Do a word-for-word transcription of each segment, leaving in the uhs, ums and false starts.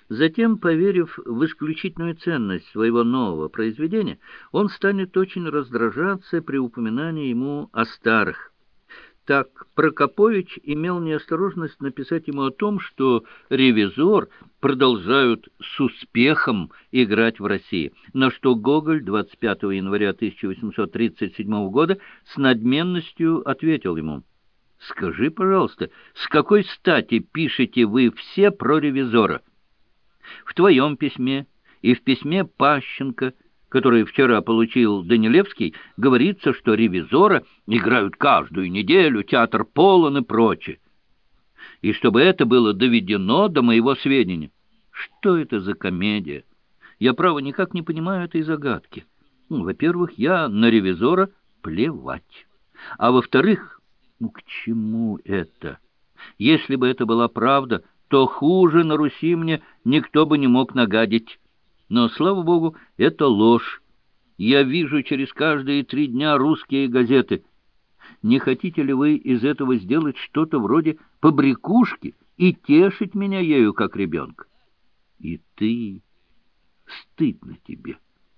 Затем, поверив в исключительную ценность своего нового произведения, он станет очень раздражаться при упоминании ему о старых. Так Прокопович имел неосторожность написать ему о том, что «Ревизор» продолжают с успехом играть в России, на что Гоголь двадцать пятого января тысяча восемьсот тридцать седьмого года с надменностью ответил ему: «Скажи, пожалуйста, с какой стати пишете вы все про «Ревизора»? В твоем письме и в письме Пащенко, который вчера получил Данилевский, говорится, что «Ревизора» играют каждую неделю, театр полон и прочее. И чтобы это было доведено до моего сведения. Что это за комедия? Я, право, никак не понимаю этой загадки. Ну, во-первых, я на «Ревизора» плевать. А во-вторых, ну к чему это? Если бы это была правда, то хуже на Руси мне никто бы не мог нагадить. Но, слава богу, это ложь. Я вижу через каждые три дня русские газеты. Не хотите ли вы из этого сделать что-то вроде побрякушки и тешить меня ею, как ребенка? И ты... стыдно тебе.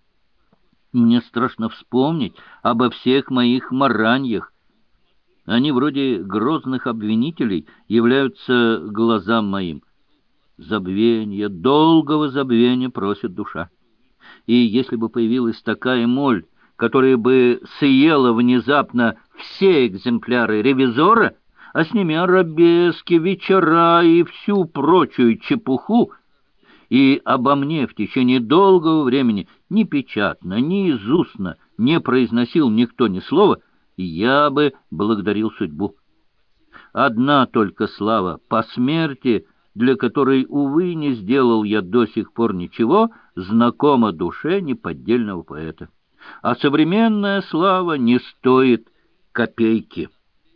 Мне страшно вспомнить обо всех моих мараньях. Они вроде грозных обвинителей являются глазам моим. Забвенья, долгого забвения просит душа. И если бы появилась такая моль, которая бы съела внезапно все экземпляры «Ревизора», а с ними арабески, вечера и всю прочую чепуху, и обо мне в течение долгого времени ни печатно, ни из устно не произносил никто ни слова, я бы благодарил судьбу. Одна только слава по смерти, для которой, увы, не сделал я до сих пор ничего, знакома душе неподдельного поэта. А современная слава не стоит копейки.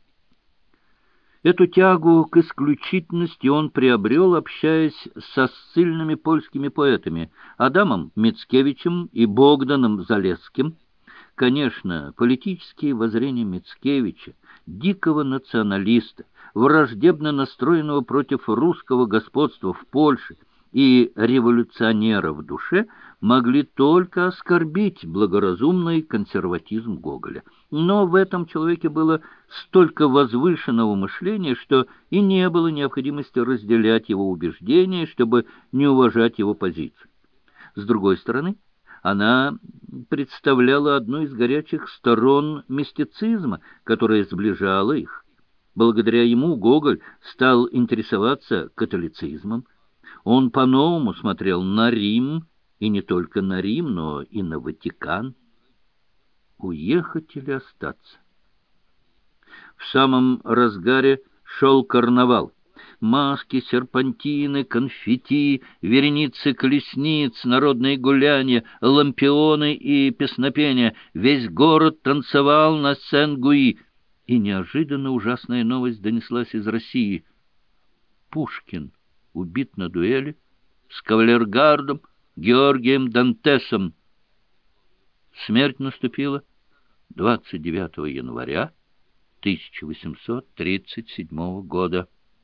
Эту тягу к исключительности он приобрел, общаясь со ссыльными польскими поэтами Адамом Мицкевичем и Богданом Залесским. Конечно, политические воззрения Мицкевича, дикого националиста, враждебно настроенного против русского господства в Польше и революционера в душе, могли только оскорбить благоразумный консерватизм Гоголя. Но в этом человеке было столько возвышенного мышления, что и не было необходимости разделять его убеждения, чтобы не уважать его позицию. С другой стороны, она представляла одну из горячих сторон мистицизма, которая сближала их. Благодаря ему Гоголь стал интересоваться католицизмом. Он по-новому смотрел на Рим, и не только на Рим, но и на Ватикан. Уехать или остаться? В самом разгаре шел карнавал. Маски, серпантины, конфетти, вереницы колесниц, народные гуляния, лампионы и песнопения. Весь город танцевал на Сен-Гуи. И неожиданно ужасная новость донеслась из России. Пушкин убит на дуэли с кавалергардом Георгием Дантесом. Смерть наступила двадцать девятого января тысяча восемьсот тридцать седьмого года.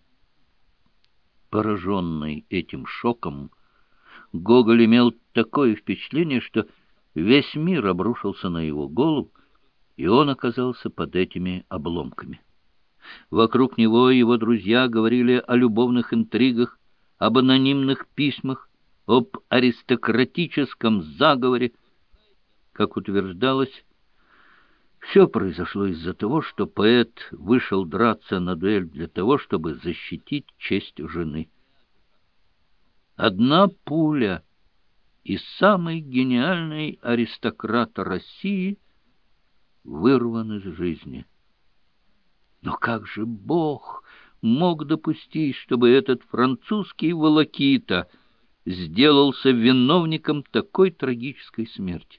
Пораженный этим шоком, Гоголь имел такое впечатление, что весь мир обрушился на его голову, и он оказался под этими обломками. Вокруг него его друзья говорили о любовных интригах, об анонимных письмах, об аристократическом заговоре. Как утверждалось, все произошло из-за того, что поэт вышел драться на дуэль для того, чтобы защитить честь жены. Одна пуля, и самый гениальный аристократ России вырван из жизни. Но как же Бог мог допустить, чтобы этот французский волокита сделался виновником такой трагической смерти?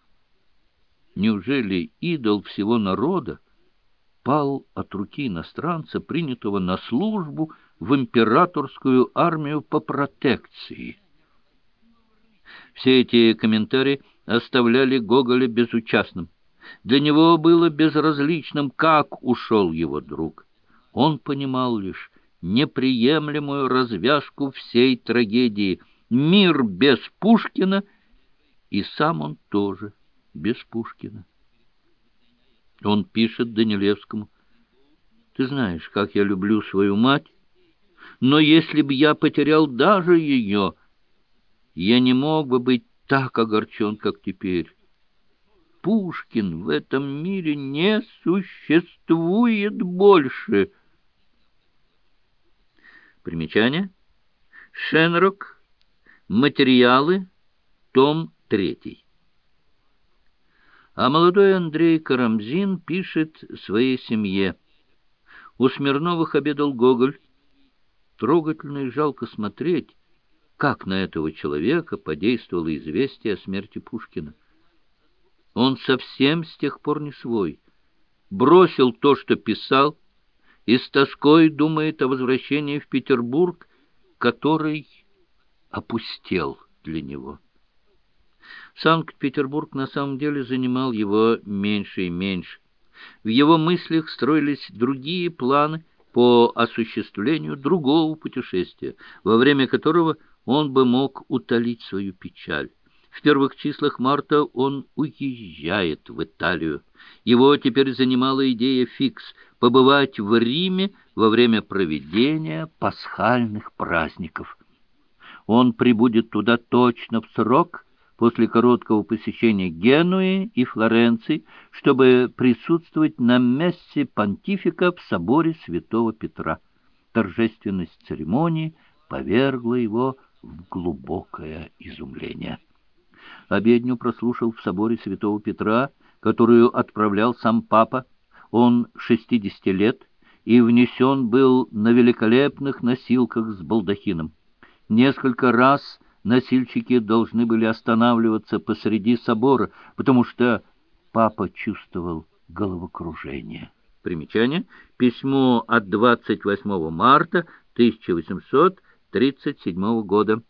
Неужели идол всего народа пал от руки иностранца, принятого на службу в императорскую армию по протекции? Все эти комментарии оставляли Гоголя безучастным. Для него было безразличным, как ушел его друг. Он понимал лишь неприемлемую развязку всей трагедии, Мир без Пушкина, и сам он тоже без Пушкина. Он пишет Данилевскому: «Ты знаешь, как я люблю свою мать, но если бы я потерял даже ее, я не мог бы быть так огорчен, как теперь. Пушкин в этом мире не существует больше». Примечание. Шенрок. Материалы. Том третий. А молодой Андрей Карамзин пишет своей семье: «У Смирновых обедал Гоголь. Трогательно и жалко смотреть, как на этого человека подействовало известие о смерти Пушкина. Он совсем с тех пор не свой. Бросил то, что писал, и с тоской думает о возвращении в Петербург, который опустел для него». Санкт-Петербург на самом деле занимал его меньше и меньше. В его мыслях строились другие планы по осуществлению другого путешествия, во время которого он бы мог утолить свою печаль. В первых числах марта он уезжает в Италию. Его теперь занимала идея фикс — побывать в Риме во время проведения пасхальных праздников. Он прибудет туда точно в срок, после короткого посещения Генуи и Флоренции, чтобы присутствовать на мессе понтифика в соборе святого Петра. Торжественность церемонии повергла его в глубокое изумление. Обедню прослушал в соборе святого Петра, которую отправлял сам папа. Он шестидесяти лет и внесен был на великолепных носилках с балдахином. Несколько раз носильщики должны были останавливаться посреди собора, потому что папа чувствовал головокружение. Примечание. Письмо от двадцать восьмого марта тысяча восемьсот тридцать седьмого года.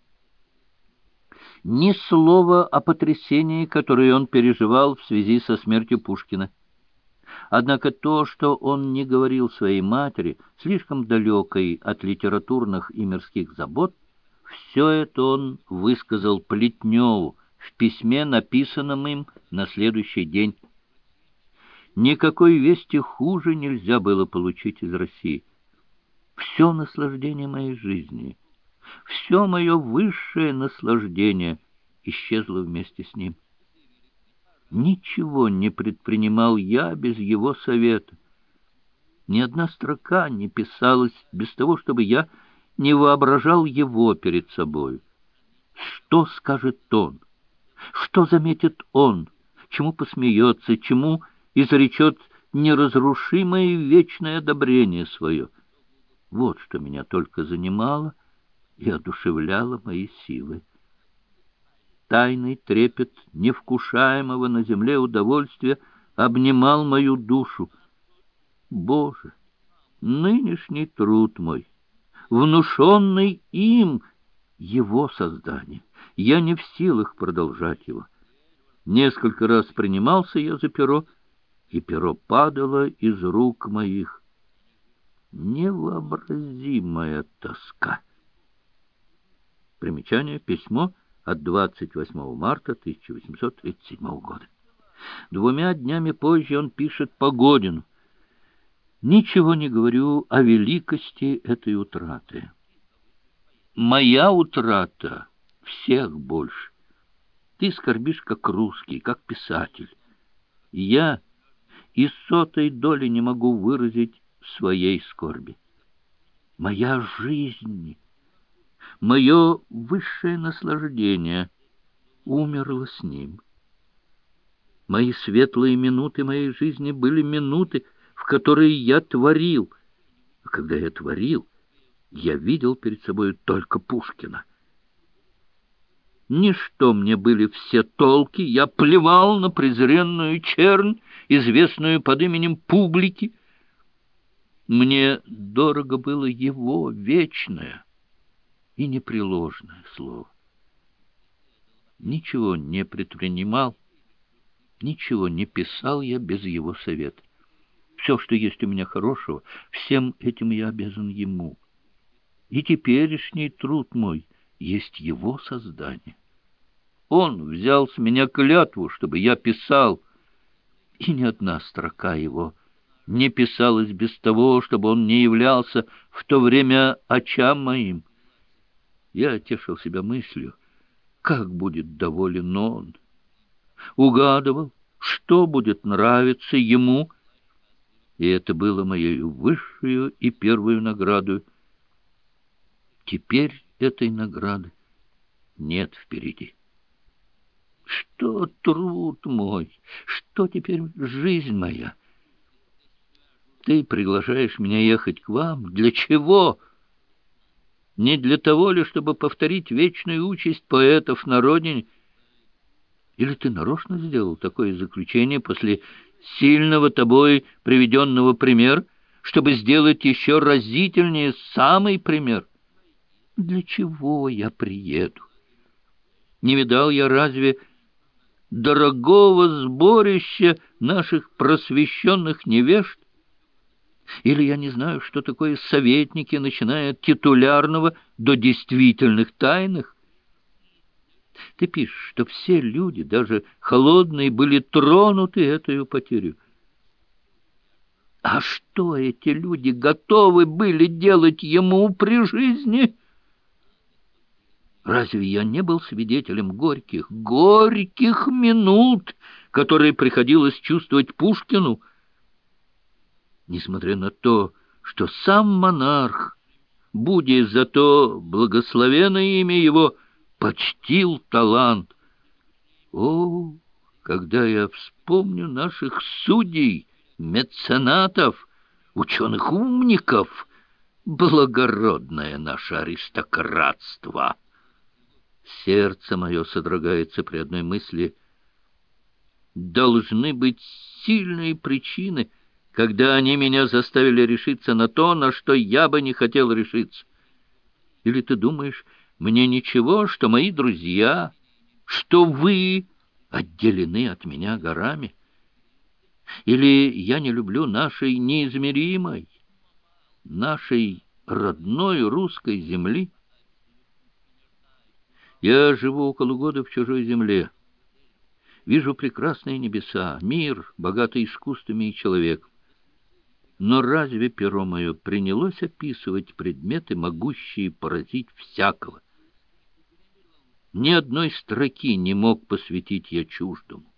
Ни слова о потрясении, которое он переживал в связи со смертью Пушкина. Однако то, что он не говорил своей матери, слишком далекой от литературных и мирских забот, все это он высказал Плетневу в письме, написанном им на следующий день. Никакой вести хуже нельзя было получить из России. Все наслаждение моей жизни, все мое высшее наслаждение исчезло вместе с ним. Ничего не предпринимал я без его совета. Ни одна строка не писалась без того, чтобы я не воображал его перед собой. Что скажет он? Что заметит он? Чему посмеется? Чему изречет неразрушимое и вечное одобрение свое? Вот что меня только занимало и одушевляло мои силы. Тайный трепет невкушаемого на земле удовольствия обнимал мою душу. Боже, нынешний труд мой, внушенный им, его создание, я не в силах продолжать его. Несколько раз принимался я за перо, и перо падало из рук моих. Невообразимая тоска. Примечание. Письмо от двадцать восьмого марта тысяча восемьсот тридцать седьмого года. Двумя днями позже он пишет Погодину: «Ничего не говорю о великости этой утраты. Моя утрата всех больше. Ты скорбишь как русский, как писатель. И я и сотой доли не могу выразить своей скорби. Моя жизнь, мое высшее наслаждение умерло с ним. Мои светлые минуты моей жизни были минуты, в которые я творил. А когда я творил, я видел перед собой только Пушкина. Ничто мне были все толки, я плевал на презренную чернь, известную под именем публики. Мне дорого было его вечное и непреложное слово. Ничего не предпринимал, ничего не писал я без его совета. Все, что есть у меня хорошего, всем этим я обязан ему. И теперешний труд мой есть его создание. Он взял с меня клятву, чтобы я писал, и ни одна строка его не писалась без того, чтобы он не являлся в то время очам моим. Я тешил себя мыслью, как будет доволен он. Угадывал, что будет нравиться ему, и это было моей высшую и первую наградой. Теперь этой награды нет впереди. Что труд мой, что теперь жизнь моя? Ты приглашаешь меня ехать к вам. Для чего? Не для того ли, чтобы повторить вечную участь поэтов на родине? Или ты нарочно сделал такое заключение после сильного тобой приведенного примера, чтобы сделать еще разительнее самый пример? Для чего я приеду? Не видал я разве дорогого сборища наших просвещенных невежд? Или я не знаю, что такое советники, начиная от титулярного до действительных тайных? Ты пишешь, что все люди, даже холодные, были тронуты этой потерей. А что эти люди готовы были делать ему при жизни? Разве я не был свидетелем горьких, горьких минут, которые приходилось чувствовать Пушкину? Несмотря на то, что сам монарх, будя зато благословенное имя его, почтил талант. О, когда я вспомню наших судей, меценатов, ученых-умников, благородное наше аристократство! Сердце мое содрогается при одной мысли. Должны быть сильные причины, когда они меня заставили решиться на то, на что я бы не хотел решиться. Или ты думаешь, мне ничего, что мои друзья, что вы отделены от меня горами? Или я не люблю нашей неизмеримой, нашей родной русской земли? Я живу около года в чужой земле. Вижу прекрасные небеса, мир, богатый искусствами и человеком. Но разве перо мое принялось описывать предметы, могущие поразить всякого? Ни одной строки не мог посвятить я чуждому.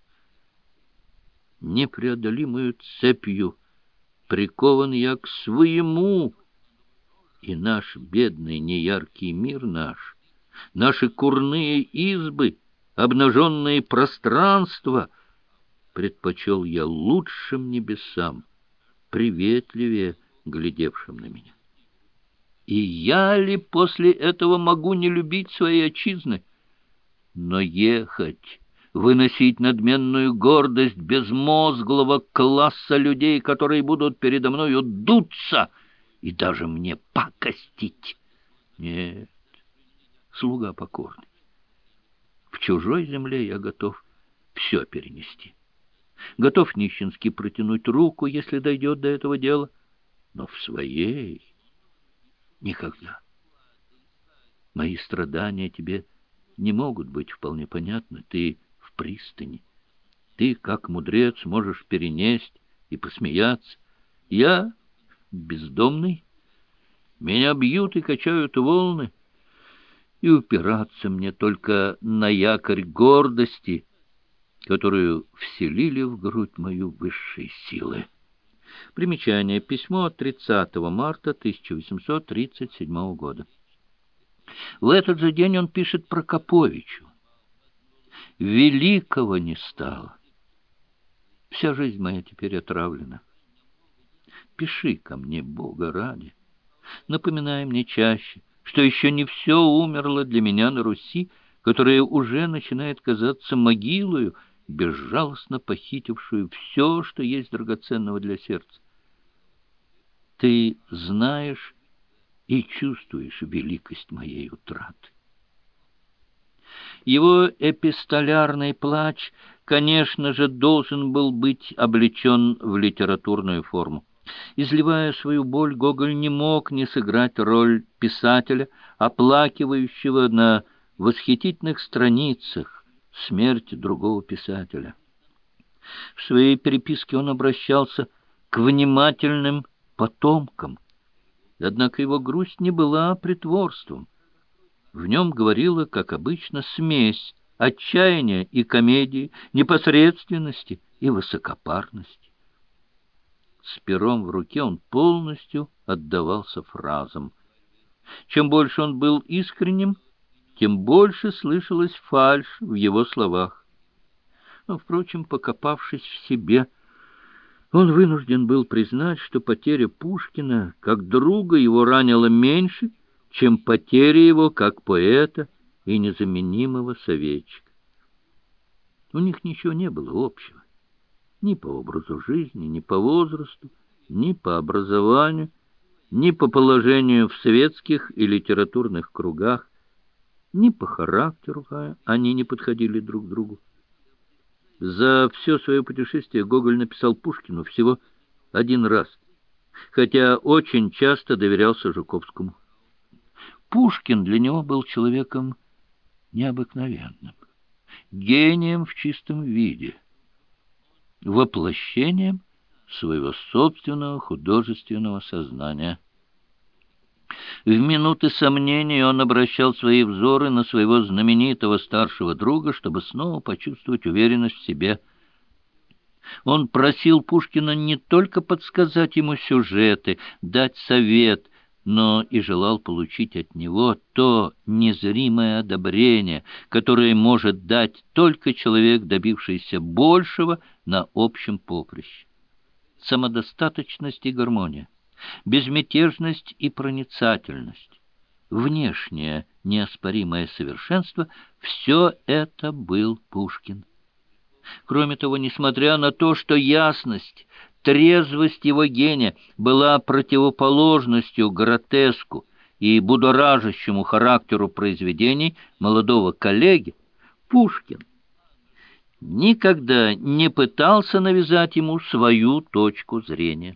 Непреодолимую цепью прикован я к своему, и наш бедный неяркий мир наш, наши курные избы, обнаженные пространства предпочел я лучшим небесам, приветливее глядевшим на меня. И я ли после этого могу не любить своей отчизны? Но ехать, выносить надменную гордость безмозглого класса людей, которые будут передо мною дуться и даже мне пакостить? Нет, слуга покорный. В чужой земле я готов все перенести. Готов нищенски протянуть руку, если дойдет до этого дела, но в своей никогда. Мои страдания тебе не могут быть вполне понятны. Ты в пристани. Ты, как мудрец, можешь перенесть и посмеяться. Я бездомный. Меня бьют и качают волны, и упираться мне только на якорь гордости, которую вселили в грудь мою высшие силы. Примечание. Письмо от тридцатого марта тысяча восемьсот тридцать седьмого года. В этот же день он пишет Прокоповичу: «Великого не стало. Вся жизнь моя теперь отравлена. Пиши ко мне, Бога ради. Напоминай мне чаще, что еще не все умерло для меня на Руси, которая уже начинает казаться могилою, безжалостно похитившую все, что есть драгоценного для сердца. Ты знаешь и чувствуешь великость моей утраты». Его эпистолярный плач, конечно же, должен был быть облечен в литературную форму. Изливая свою боль, Гоголь не мог не сыграть роль писателя, оплакивающего на восхитительных страницах смерть другого писателя. В своей переписке он обращался к внимательным потомкам, однако его грусть не была притворством. В нем говорила, как обычно, смесь отчаяния и комедии, непосредственности и высокопарности. С пером в руке он полностью отдавался фразам. Чем больше он был искренним, тем больше слышалась фальшь в его словах. Но, впрочем, покопавшись в себе, он вынужден был признать, что потеря Пушкина как друга его ранила меньше, чем потеря его как поэта и незаменимого советчика. У них ничего не было общего. Ни по образу жизни, ни по возрасту, ни по образованию, ни по положению в светских и литературных кругах, ни по характеру они не подходили друг к другу. За все свое путешествие Гоголь написал Пушкину всего один раз, хотя очень часто доверялся Жуковскому. Пушкин для него был человеком необыкновенным, гением в чистом виде, воплощением своего собственного художественного сознания. В минуты сомнений он обращал свои взоры на своего знаменитого старшего друга, чтобы снова почувствовать уверенность в себе. Он просил Пушкина не только подсказать ему сюжеты, дать совет, но и желал получить от него то незримое одобрение, которое может дать только человек, добившийся большего на общем поприще. Самодостаточность и гармония, безмятежность и проницательность, внешнее неоспоримое совершенство — все это был Пушкин. Кроме того, несмотря на то, что ясность, трезвость его гения была противоположностью гротеску и будоражащему характеру произведений молодого коллеги, Пушкин никогда не пытался навязать ему свою точку зрения.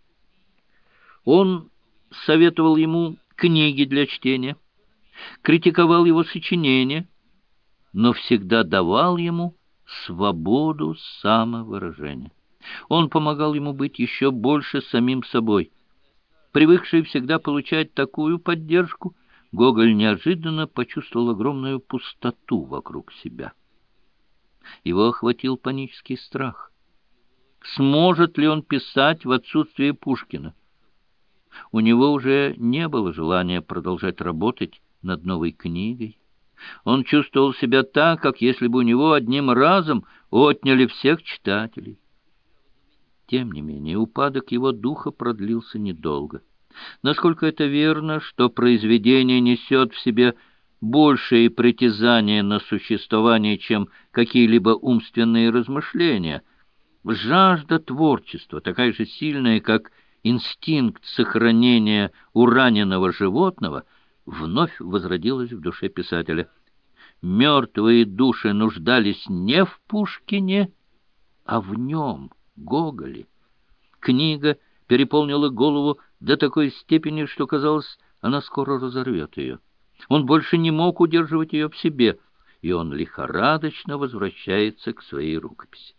Он советовал ему книги для чтения, критиковал его сочинения, но всегда давал ему свободу самовыражения. Он помогал ему быть еще больше самим собой. Привыкший всегда получать такую поддержку, Гоголь неожиданно почувствовал огромную пустоту вокруг себя. Его охватил панический страх. Сможет ли он писать в отсутствие Пушкина? У него уже не было желания продолжать работать над новой книгой. Он чувствовал себя так, как если бы у него одним разом отняли всех читателей. Тем не менее, упадок его духа продлился недолго. Насколько это верно, что произведение несет в себе большие притязания на существование, чем какие-либо умственные размышления, жажда творчества, такая же сильная, как инстинкт сохранения у раненого животного, вновь возродилась в душе писателя. Мертвые души нуждались не в Пушкине, а в нем, Гоголе. Книга переполнила голову до такой степени, что, казалось, она скоро разорвет ее. Он больше не мог удерживать ее в себе, и он лихорадочно возвращается к своей рукописи.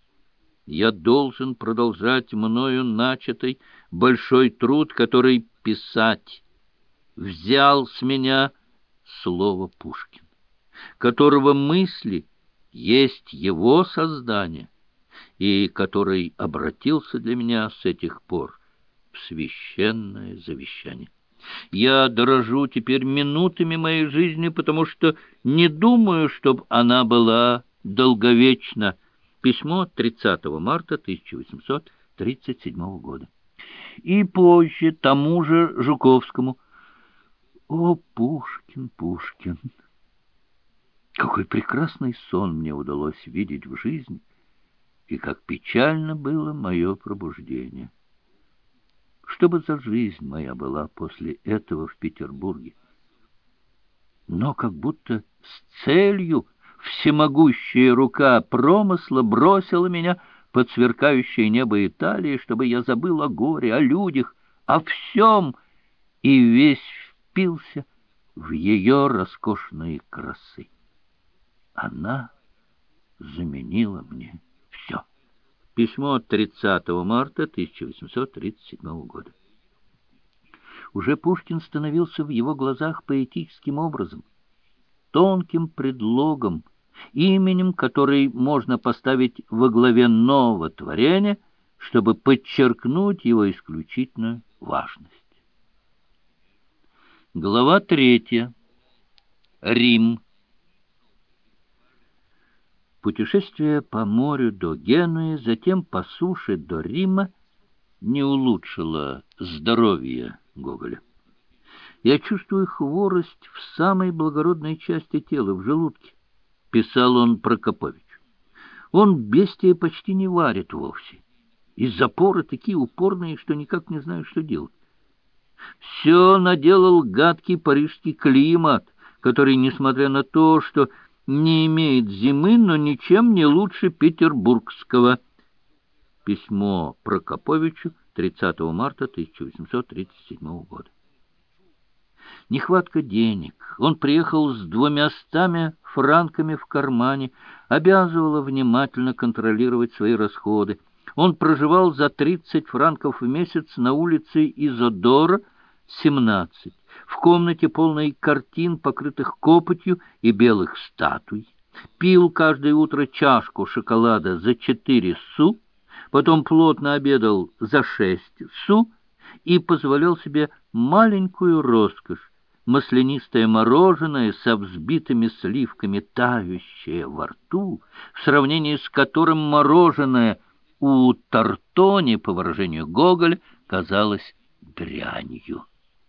Я должен продолжать мною начатый большой труд, который писать взял с меня слово Пушкин, которого мысли есть его создание, и который обратился для меня с этих пор в священное завещание. Я дорожу теперь минутами моей жизни, потому что не думаю, чтобы она была долговечна. Письмо тридцатого марта тысяча восемьсот тридцать седьмого года. И позже тому же Жуковскому. О, Пушкин, Пушкин! Какой прекрасный сон мне удалось видеть в жизни, и как печально было мое пробуждение. Что бы за жизнь моя была после этого в Петербурге? Но как будто с целью всемогущая рука промысла бросила меня под сверкающее небо Италии, чтобы я забыл о горе, о людях, о всем, и весь впился в ее роскошные красы. Она заменила мне все. Письмо от тридцатого марта тысяча восемьсот тридцать седьмого года. Уже Пушкин становился в его глазах поэтическим образом, тонким предлогом, именем, который можно поставить во главе нового творения, чтобы подчеркнуть его исключительную важность. Глава третья. Рим. Путешествие по морю до Генуи, затем по суше до Рима не улучшило здоровье Гоголя. «Я чувствую хворость в самой благородной части тела, в желудке», — писал он Прокоповичу. «Он, бестия, почти не варит вовсе, и запоры такие упорные, что никак не знаю, что делать. Все наделал гадкий парижский климат, который, несмотря на то, что не имеет зимы, но ничем не лучше петербургского». Письмо Прокоповичу тридцатого марта тысяча восемьсот тридцать седьмого года. Нехватка денег. Он приехал с двумястами франками в кармане, обязывала внимательно контролировать свои расходы. Он проживал за тридцать франков в месяц на улице Изодора, семнадцать, в комнате полной картин, покрытых копотью и белых статуй. Пил каждое утро чашку шоколада за четыре су, потом плотно обедал за шесть су и позволял себе маленькую роскошь — маслянистое мороженое со взбитыми сливками, тающее во рту, в сравнении с которым мороженое у Тартони, по выражению Гоголя, казалось дрянью.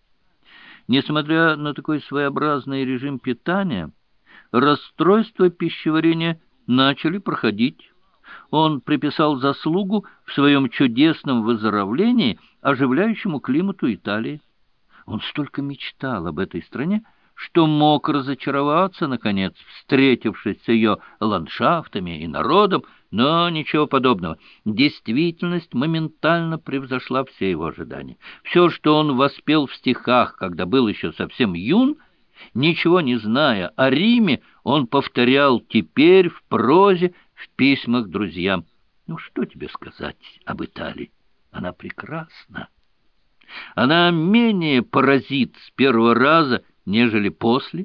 Несмотря на такой своеобразный режим питания, расстройства пищеварения начали проходить. Он приписал заслугу в своем чудесном выздоровлении оживляющему климату Италии. Он столько мечтал об этой стране, что мог разочароваться, наконец, встретившись с ее ландшафтами и народом, но ничего подобного. Действительность моментально превзошла все его ожидания. Все, что он воспел в стихах, когда был еще совсем юн, ничего не зная о Риме, он повторял теперь в прозе, в письмах друзьям. Ну, что тебе сказать об Италии? Она прекрасна. Она менее поразит с первого раза, нежели после.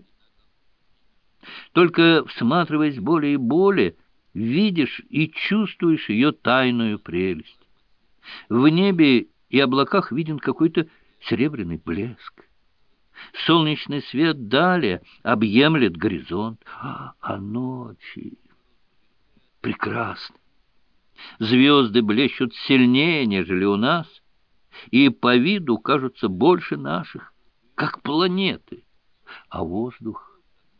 Только всматриваясь более и более, видишь и чувствуешь ее тайную прелесть. В небе и облаках виден какой-то серебряный блеск. Солнечный свет далее объемлет горизонт, а ночи прекрасны. Звезды блещут сильнее, нежели у нас, и по виду кажутся больше наших, как планеты. А воздух,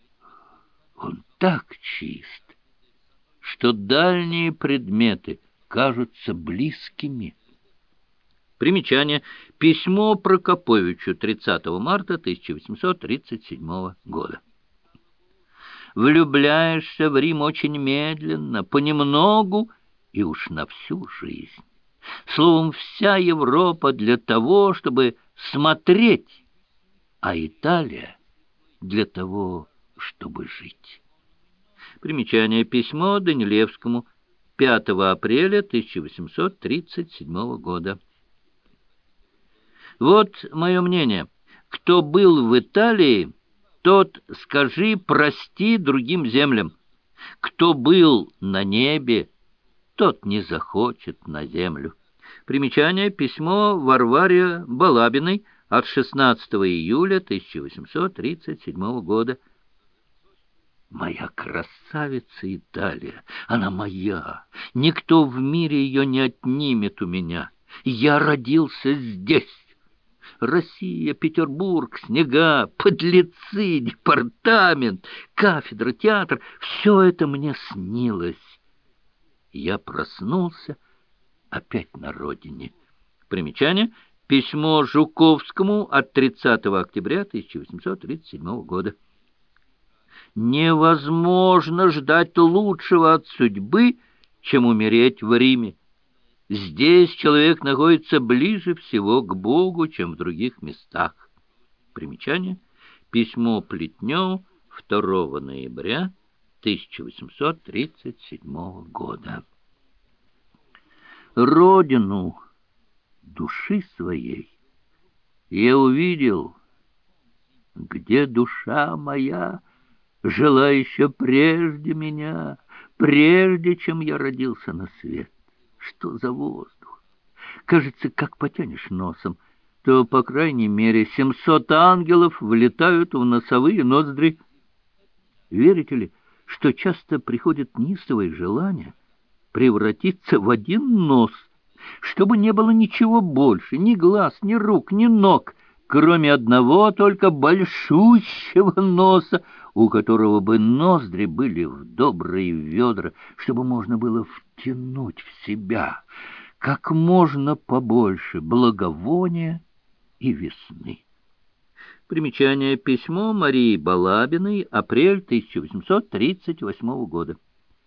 он так чист, что дальние предметы кажутся близкими. Примечание. Письмо Прокоповичу тридцатого марта тысяча восемьсот тридцать седьмого года. Влюбляешься в Рим очень медленно, понемногу и уж на всю жизнь. Словом, вся Европа для того, чтобы смотреть, а Италия для того, чтобы жить. Примечание. Письмо Данилевскому пятого апреля тысяча восемьсот тридцать седьмого года. Вот мое мнение. Кто был в Италии, тот скажи прости другим землям. Кто был на небе, тот не захочет на землю. Примечание. Письмо Варваре Балабиной от шестнадцатого июля тысяча восемьсот тридцать седьмого года. Моя красавица Италия, она моя. Никто в мире ее не отнимет у меня. Я родился здесь. Россия, Петербург, снега, подлецы, департамент, кафедра, театр — все это мне снилось. Я проснулся опять на родине. Примечание. Письмо Жуковскому от тридцатого октября тысяча восемьсот тридцать седьмого года. Невозможно ждать лучшего от судьбы, чем умереть в Риме. Здесь человек находится ближе всего к Богу, чем в других местах. Примечание. Письмо Плетневу второго ноября тысяча восемьсот тридцать седьмого года. Родину души своей я увидел, где душа моя жила еще прежде меня, прежде чем я родился на свет. Что за воздух? Кажется, как потянешь носом, то, по крайней мере, семьсот ангелов влетают в носовые ноздри. Верите ли, что часто приходит неистовое желание превратиться в один нос, чтобы не было ничего больше, ни глаз, ни рук, ни ног, кроме одного только большущего носа, у которого бы ноздри были в добрые ведра, чтобы можно было втянуть в себя как можно побольше благовония и весны. Примечание. Письмо Марии Балабиной, апрель тысяча восемьсот тридцать восьмого года.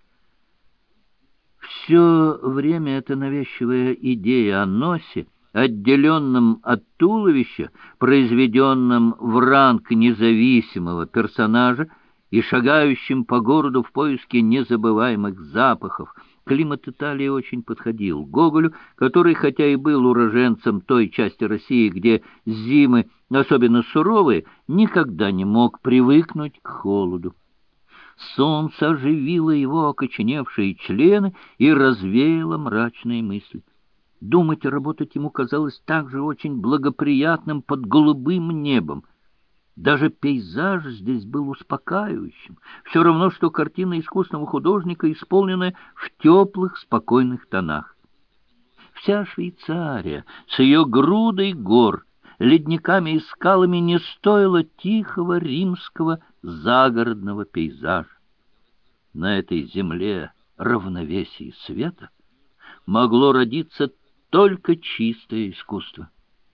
Все время эта навязчивая идея о носе, отделенном от туловища, произведенном в ранг независимого персонажа и шагающем по городу в поиске незабываемых запахов. Климат Италии очень подходил Гоголю, который, хотя и был уроженцем той части России, где зимы особенно суровые, никогда не мог привыкнуть к холоду. Солнце оживило его окоченевшие члены и развеяло мрачные мысли. Думать и работать ему казалось также очень благоприятным под голубым небом. Даже пейзаж здесь был успокаивающим, все равно, что картина искусного художника, исполненная в теплых, спокойных тонах. Вся Швейцария с ее грудой гор, ледниками и скалами не стоила тихого римского загородного пейзажа. На этой земле равновесия света могло родиться только чистое искусство.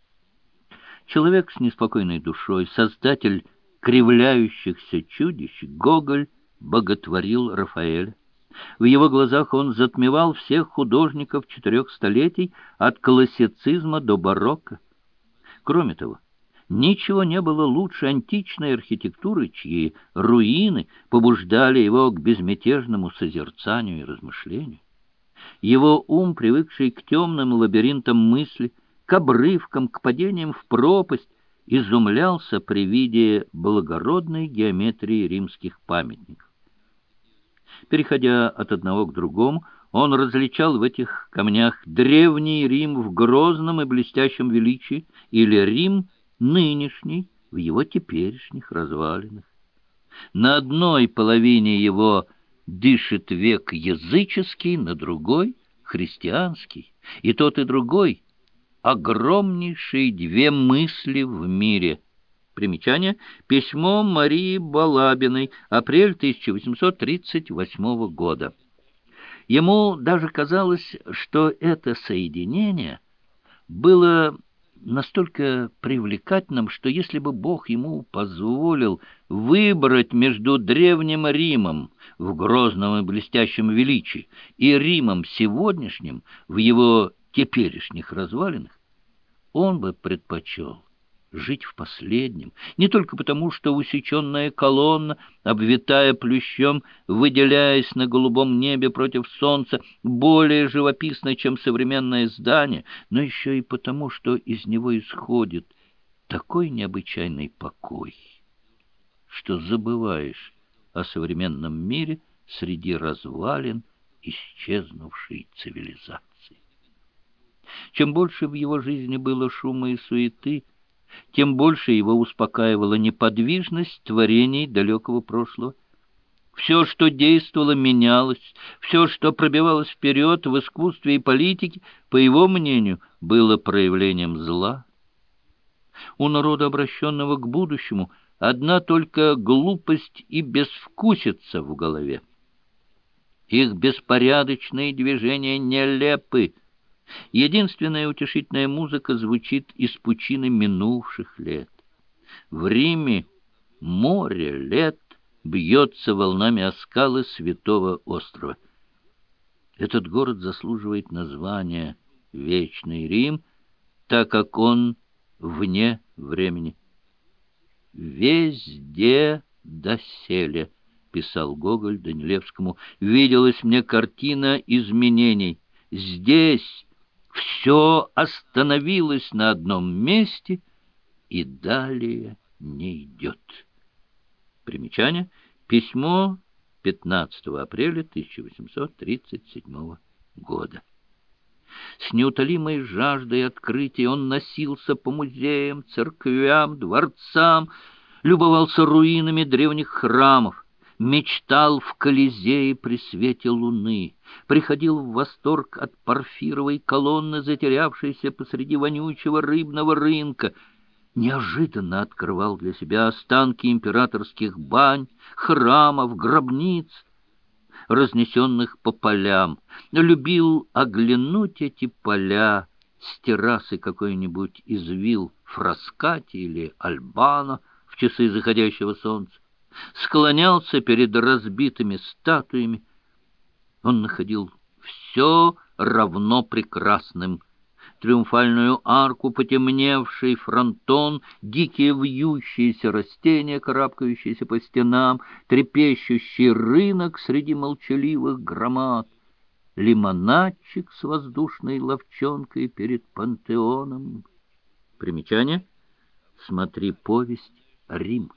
Человек с неспокойной душой, создатель кривляющихся чудищ, Гоголь боготворил Рафаэля. В его глазах он затмевал всех художников четырех столетий, от классицизма до барокко. Кроме того, ничего не было лучше античной архитектуры, чьи руины побуждали его к безмятежному созерцанию и размышлению. Его ум, привыкший к темным лабиринтам мысли, к обрывкам, к падениям в пропасть, изумлялся при виде благородной геометрии римских памятников. Переходя от одного к другому, он различал в этих камнях древний Рим в грозном и блестящем величии или Рим нынешний в его теперешних развалинах. На одной половине его дышит век языческий, на другой — христианский, и тот и другой — огромнейшие две мысли в мире. Примечание. Письмо Марии Балабиной, апрель тысяча восемьсот тридцать восьмого года. Ему даже казалось, что это соединение было настолько привлекательным, что если бы Бог ему позволил выбрать между древним Римом в грозном и блестящем величии и Римом сегодняшним в его теперешних развалинах, он бы предпочел жить в последнем, не только потому, что усеченная колонна, обвитая плющом, выделяясь на голубом небе против солнца, более живописна, чем современное здание, но еще и потому, что из него исходит такой необычайный покой, что забываешь о современном мире среди развалин исчезнувшей цивилизации. Чем больше в его жизни было шума и суеты, тем больше его успокаивала неподвижность творений далекого прошлого. Все, что действовало, менялось, все, что пробивалось вперед в искусстве и политике, по его мнению, было проявлением зла. У народа, обращенного к будущему, одна только глупость и безвкусица в голове. Их беспорядочные движения нелепы. Единственная утешительная музыка звучит из пучины минувших лет. В Риме море лет бьется волнами о скалы Святого острова. Этот город заслуживает названия «Вечный Рим», так как он вне времени. «Везде доселе», — писал Гоголь Данилевскому, — «виделась мне картина изменений. Здесь все остановилось на одном месте и далее не идет». Примечание. Письмо пятнадцатого апреля тысяча восемьсот тридцать седьмого года. С неутолимой жаждой открытия он носился по музеям, церквям, дворцам, любовался руинами древних храмов, мечтал в Колизее при свете луны, приходил в восторг от порфировой колонны, затерявшейся посреди вонючего рыбного рынка, неожиданно открывал для себя останки императорских бань, храмов, гробниц, разнесенных по полям, любил оглянуть эти поля с террасы какой-нибудь из вилл Фраскати или Альбано в часы заходящего солнца, склонялся перед разбитыми статуями. Он находил все равно прекрасным: триумфальную арку, потемневший фронтон, дикие вьющиеся растения, карабкающиеся по стенам, трепещущий рынок среди молчаливых громад, лимонадчик с воздушной ловчонкой перед пантеоном. Примечание. Смотри повесть «Рим».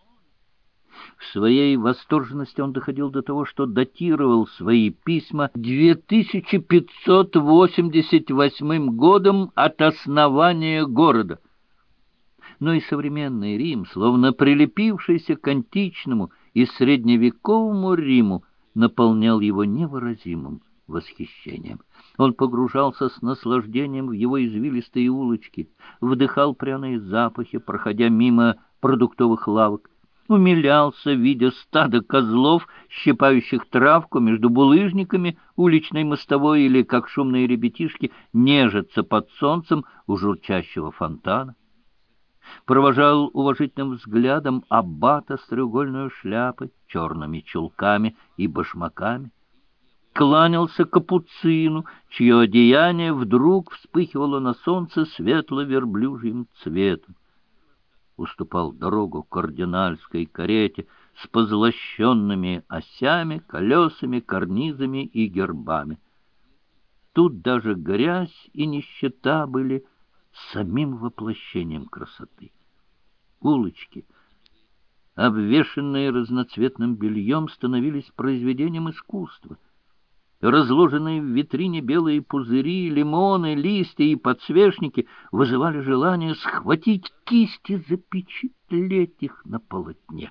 В своей восторженности он доходил до того, что датировал свои письма две тысячи пятьсот восемьдесят восьмым годом от основания города. Но и современный Рим, словно прилепившийся к античному и средневековому Риму, наполнял его невыразимым восхищением. Он погружался с наслаждением в его извилистые улочки, вдыхал пряные запахи, проходя мимо продуктовых лавок, умилялся, видя стадо козлов, щипающих травку между булыжниками уличной мостовой, или, как шумные ребятишки, нежатся под солнцем у журчащего фонтана. Провожал уважительным взглядом аббата с треугольной шляпой, черными чулками и башмаками. Кланялся капуцину, чье одеяние вдруг вспыхивало на солнце светло-верблюжьим цветом. Уступал дорогу кардинальской карете с позлощенными осями, колесами, карнизами и гербами. Тут даже грязь и нищета были самим воплощением красоты. Улочки, обвешанные разноцветным бельем, становились произведением искусства. Разложенные в витрине белые пузыри, лимоны, листья и подсвечники вызывали желание схватить кисть и запечатлеть их на полотне.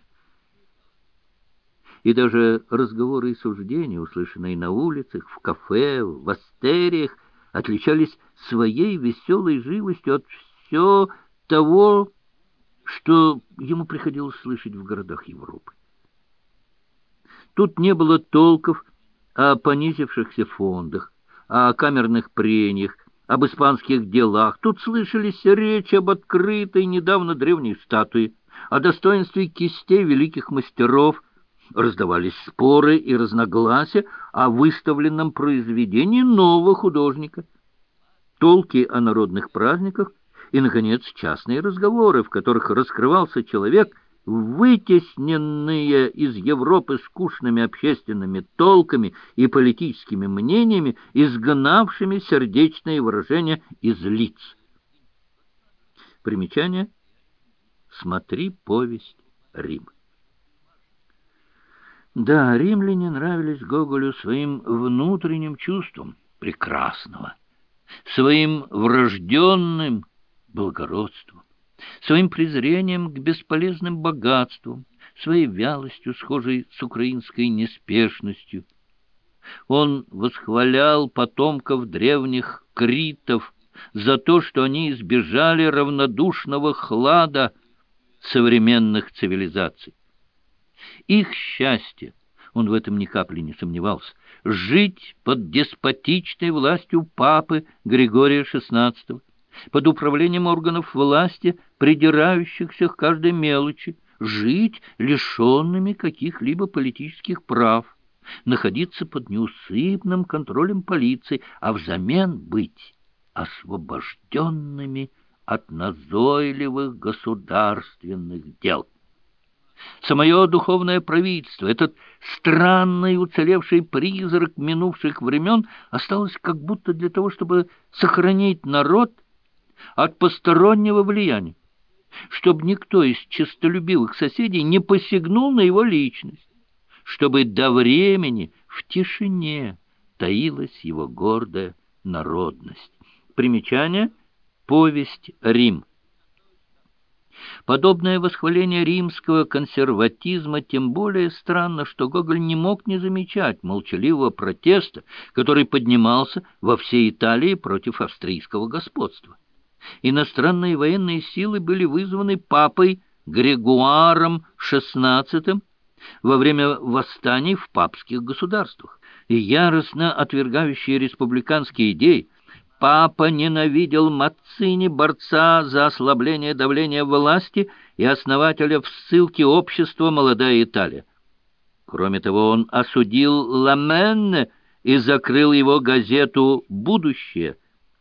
И даже разговоры и суждения, услышанные на улицах, в кафе, в астериях, отличались своей веселой живостью от всего того, что ему приходилось слышать в городах Европы. Тут не было толков о понизившихся фондах, о камерных прениях, об испанских делах. Тут слышались речи об открытой недавно древней статуе, о достоинстве кистей великих мастеров, раздавались споры и разногласия о выставленном произведении нового художника, толки о народных праздниках и, наконец, частные разговоры, в которых раскрывался человек, вытесненные из Европы скучными общественными толками и политическими мнениями, изгнавшими сердечные выражения из лиц. Примечание. Смотри повесть «Рим». Да, римляне нравились Гоголю своим внутренним чувством прекрасного, своим врожденным благородством, своим презрением к бесполезным богатствам, своей вялостью, схожей с украинской неспешностью. Он восхвалял потомков древних критов за то, что они избежали равнодушного хлада современных цивилизаций. Их счастье, он в этом ни капли не сомневался, жить под деспотичной властью папы Григория шестнадцатого, под управлением органов власти, придирающихся к каждой мелочи, жить лишенными каких-либо политических прав, находиться под неусыпным контролем полиции, а взамен быть освобожденными от назойливых государственных дел. Самое духовное правительство, этот странный уцелевший призрак минувших времен, осталось как будто для того, чтобы сохранить народ от постороннего влияния, чтобы никто из честолюбивых соседей не посягнул на его личность, чтобы до времени в тишине таилась его гордая народность. Примечание: повесть «Рим». Подобное восхваление римского консерватизма тем более странно, что Гоголь не мог не замечать молчаливого протеста, который поднимался во всей Италии против австрийского господства. Иностранные военные силы были вызваны папой Григуаром шестнадцатым во время восстаний в папских государствах, и яростно отвергающие республиканские идеи, папа ненавидел Маццини, борца за ослабление давления власти и основателя в ссылке общества «Молодая Италия». Кроме того, он осудил Ламенне и закрыл его газету «Будущее».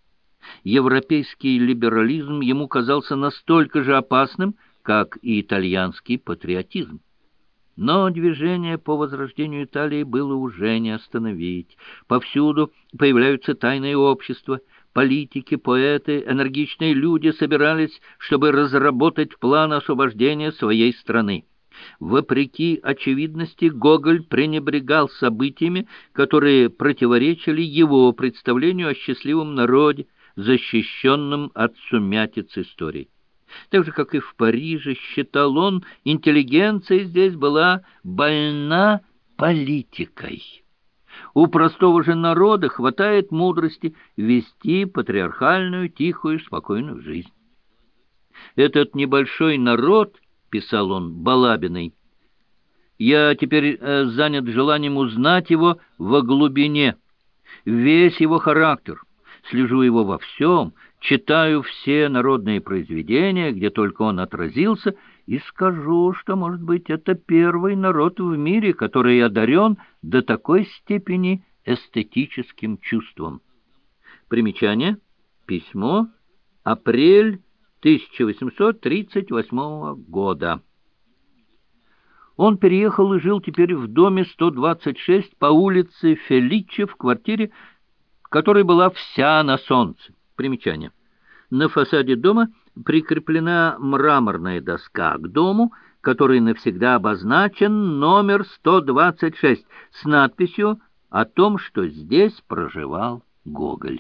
Европейский либерализм ему казался настолько же опасным, как и итальянский патриотизм. Но движение по возрождению Италии было уже не остановить. Повсюду появляются тайные общества, политики, поэты, энергичные люди собирались, чтобы разработать план освобождения своей страны. Вопреки очевидности, Гоголь пренебрегал событиями, которые противоречили его представлению о счастливом народе, защищенном от сумятиц истории. Так же, как и в Париже, считал он, интеллигенция здесь была больна политикой. У простого же народа хватает мудрости вести патриархальную, тихую, спокойную жизнь. «Этот небольшой народ, — писал он Балабиной, — я теперь э, занят желанием узнать его во глубине, весь его характер, слежу его во всем, читаю все народные произведения, где только он отразился, и скажу, что, может быть, это первый народ в мире, который одарен до такой степени эстетическим чувством». Примечание. Письмо. Апрель тысяча восемьсот тридцать восьмого года. Он переехал и жил теперь в доме сто двадцать шесть по улице Феличе, в квартире, которая была вся на солнце. Примечание. На фасаде дома прикреплена мраморная доска к дому, который навсегда обозначен номер сто двадцать шесть с надписью о том, что здесь проживал Гоголь.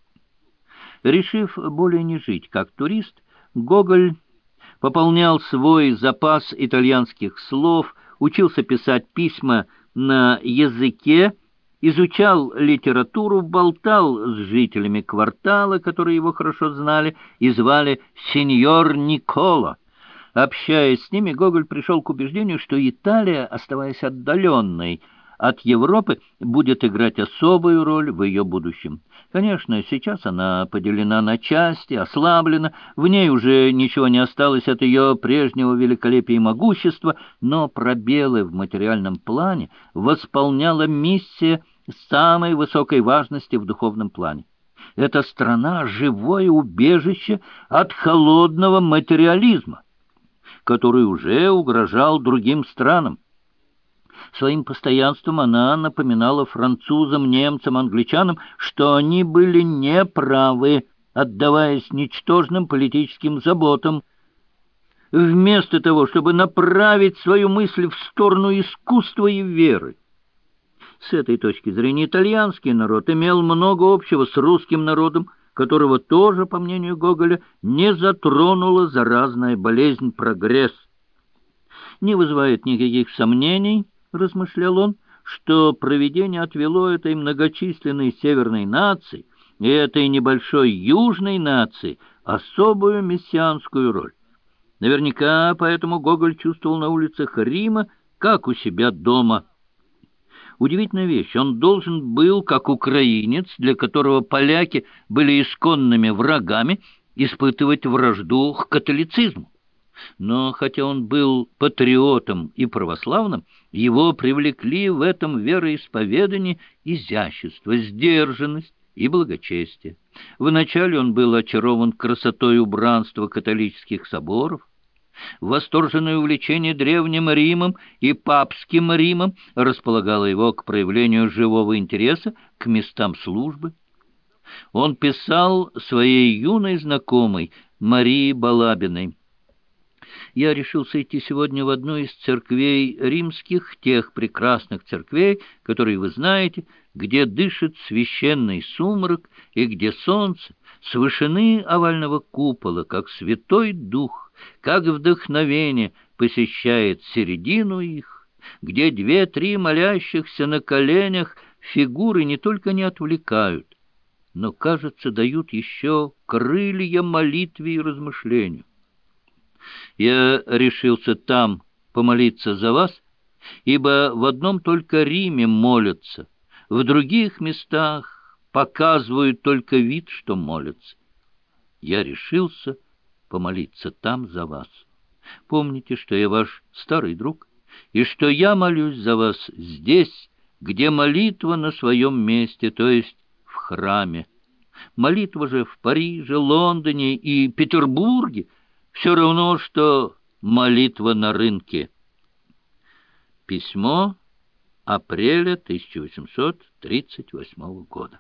Решив более не жить как турист, Гоголь пополнял свой запас итальянских слов, учился писать письма на языке, изучал литературу, болтал с жителями квартала, которые его хорошо знали и звали сеньор Николо. Общаясь с ними, Гоголь пришел к убеждению, что Италия, оставаясь отдаленной от Европы, будет играть особую роль в ее будущем. Конечно, сейчас она поделена на части, ослаблена, в ней уже ничего не осталось от ее прежнего великолепия и могущества, но пробелы в материальном плане восполняла миссия самой высокой важности в духовном плане. Эта страна — живое убежище от холодного материализма, который уже угрожал другим странам. Своим постоянством она напоминала французам, немцам, англичанам, что они были неправы, отдаваясь ничтожным политическим заботам, вместо того, чтобы направить свою мысль в сторону искусства и веры. С этой точки зрения итальянский народ имел много общего с русским народом, которого тоже, по мнению Гоголя, не затронула заразная болезнь прогресс. Не вызывает никаких сомнений, размышлял он, что провидение отвело этой многочисленной северной нации и этой небольшой южной нации особую мессианскую роль. Наверняка поэтому Гоголь чувствовал на улицах Рима, как у себя дома. Удивительная вещь, он должен был, как украинец, для которого поляки были исконными врагами, испытывать вражду к католицизму. Но хотя он был патриотом и православным, его привлекли в этом вероисповедании изящество, сдержанность и благочестие. Вначале он был очарован красотой убранства католических соборов. Восторженное увлечение Древним Римом и Папским Римом располагало его к проявлению живого интереса к местам службы. Он писал своей юной знакомой Марии Балабиной: «Я решился идти сегодня в одну из церквей римских, тех прекрасных церквей, которые вы знаете, где дышит священный сумрак и где солнце с вышины овального купола, как Святой Дух, как вдохновение посещает середину их, где две-три молящихся на коленях фигуры не только не отвлекают, но, кажется, дают еще крылья молитве и размышлению. Я решился там помолиться за вас, ибо в одном только Риме молятся, в других местах показывают только вид, что молятся. Я решился помолиться там за вас. Помните, что я ваш старый друг, и что я молюсь за вас здесь, где молитва на своем месте, то есть в храме. Молитва же в Париже, Лондоне и Петербурге все равно, что молитва на рынке». Письмо апреля тысяча восемьсот тридцать восьмого года.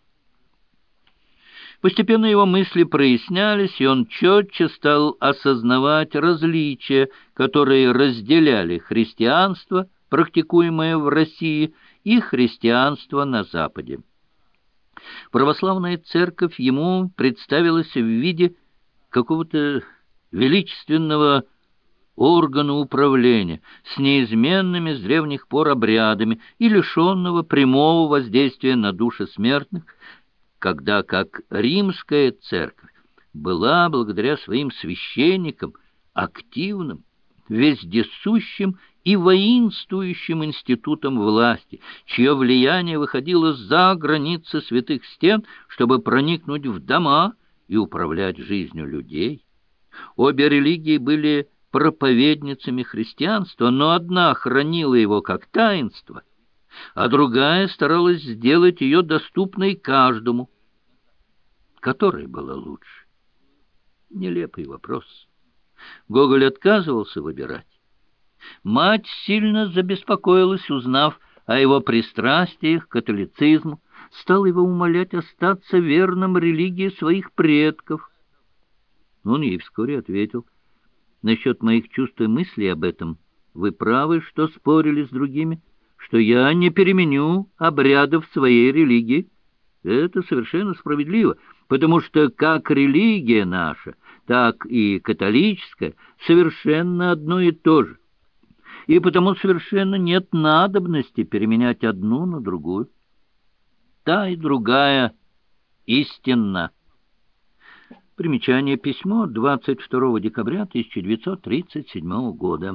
Постепенно его мысли прояснялись, и он четче стал осознавать различия, которые разделяли христианство, практикуемое в России, и христианство на Западе. Православная церковь ему представилась в виде какого-то величественного органа управления с неизменными с древних пор обрядами и лишенного прямого воздействия на души смертных, когда как римская церковь была, благодаря своим священникам, активным, вездесущим и воинствующим институтом власти, чье влияние выходило за границы святых стен, чтобы проникнуть в дома и управлять жизнью людей. Обе религии были проповедницами христианства, но одна хранила его как таинство, а другая старалась сделать ее доступной каждому. Которая была лучше? Нелепый вопрос. Гоголь отказывался выбирать. Мать сильно забеспокоилась, узнав о его пристрастиях к католицизму, стала его умолять остаться верным религии своих предков. Он ей вскоре ответил: «Насчет моих чувств и мыслей об этом вы правы, что спорили с другими, что я не переменю обрядов своей религии. Это совершенно справедливо, потому что как религия наша, так и католическая совершенно одно и то же, и потому совершенно нет надобности переменять одну на другую. Та и другая истинна». Примечание. Письмо двадцать второго декабря тысяча девятьсот тридцать седьмого года.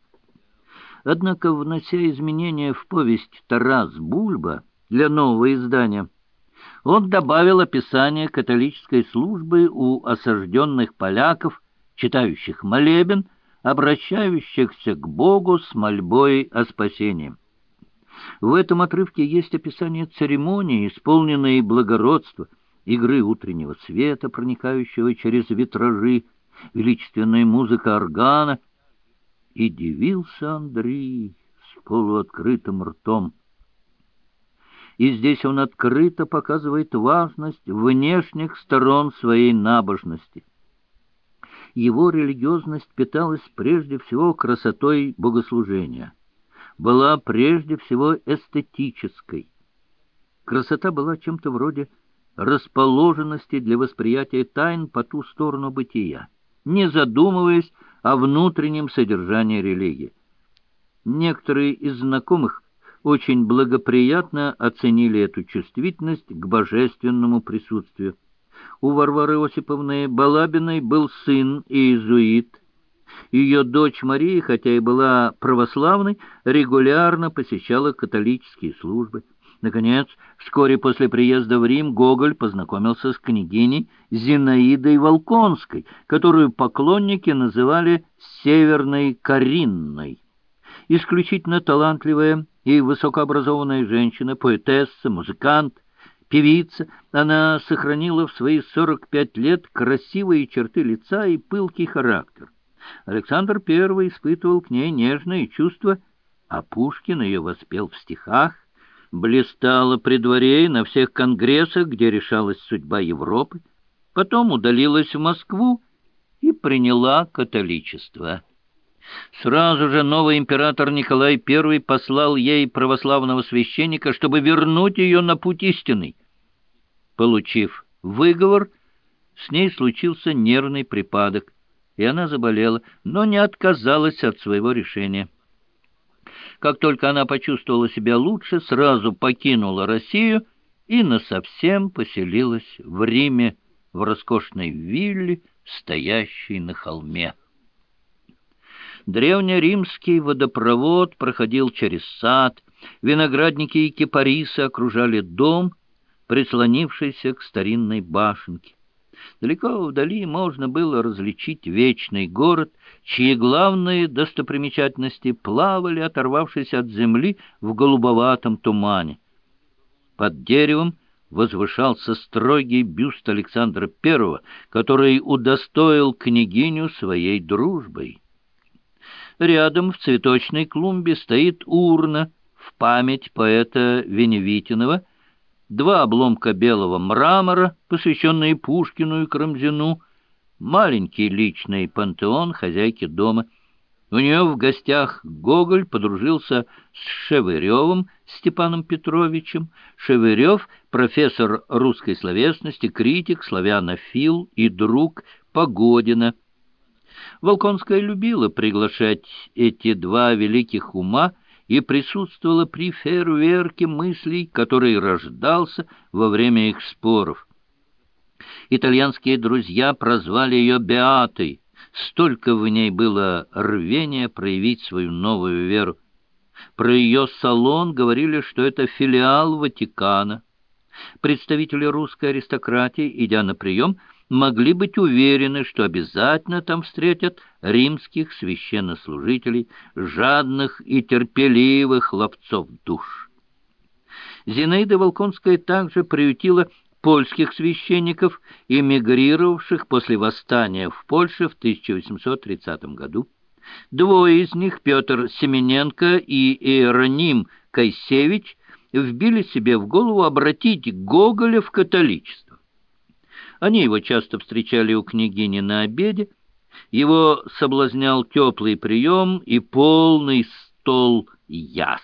Однако, внося изменения в повесть «Тарас Бульба» для нового издания, он добавил описание католической службы у осажденных поляков, читающих молебен, обращающихся к Богу с мольбой о спасении. В этом отрывке есть описание церемонии, исполненной благородства, игры утреннего света, проникающего через витражи, величественная музыка органа. И дивился Андрей с полуоткрытым ртом. И здесь он открыто показывает важность внешних сторон своей набожности. Его религиозность питалась прежде всего красотой богослужения, была прежде всего эстетической. Красота была чем-то вроде расположенности для восприятия тайн по ту сторону бытия, не задумываясь о внутреннем содержании религии. Некоторые из знакомых очень благоприятно оценили эту чувствительность к божественному присутствию. У Варвары Осиповны Балабиной был сын иезуит. Ее дочь Мария, хотя и была православной, регулярно посещала католические службы. Наконец, вскоре после приезда в Рим Гоголь познакомился с княгиней Зинаидой Волконской, которую поклонники называли «Северной Каринной». Исключительно талантливая и высокообразованная женщина, поэтесса, музыкант, певица, она сохранила в свои сорок пять лет красивые черты лица и пылкий характер. Александр Первый испытывал к ней нежные чувства, а Пушкин ее воспел в стихах, блистала при дворе на всех конгрессах, где решалась судьба Европы, потом удалилась в Москву и приняла католичество. Сразу же новый император Николай Первый послал ей православного священника, чтобы вернуть ее на путь истинный. Получив выговор, с ней случился нервный припадок, и она заболела, но не отказалась от своего решения. Как только она почувствовала себя лучше, сразу покинула Россию и насовсем поселилась в Риме, в роскошной вилле, стоящей на холме. Древнеримский водопровод проходил через сад, виноградники и кипарисы окружали дом, прислонившийся к старинной башенке. Далеко вдали можно было различить вечный город, чьи главные достопримечательности плавали, оторвавшись от земли, в голубоватом тумане. Под деревом возвышался строгий бюст Александра Первого, который удостоил княгиню своей дружбой. Рядом в цветочной клумбе стоит урна в память поэта Веневитинова, два обломка белого мрамора, посвященные Пушкину и Карамзину, маленький личный пантеон хозяйки дома. У нее в гостях Гоголь подружился с Шевыревым Степаном Петровичем. Шевырев — профессор русской словесности, критик, славянофил и друг Погодина. Волконская любила приглашать эти два великих ума и присутствовала при фейерверке мыслей, который рождался во время их споров. Итальянские друзья прозвали ее Беатой. Столько в ней было рвения проявить свою новую веру. Про ее салон говорили, что это филиал Ватикана. Представители русской аристократии, идя на прием, могли быть уверены, что обязательно там встретят римских священнослужителей, жадных и терпеливых ловцов душ. Зинаида Волконская также приютила польских священников, эмигрировавших после восстания в Польше в тысяча восемьсот тридцатом году. Двое из них, Петр Семененко и Иероним Кайсевич, вбили себе в голову обратить Гоголя в католичество. Они его часто встречали у княгини на обеде. Его соблазнял теплый прием и полный стол яств.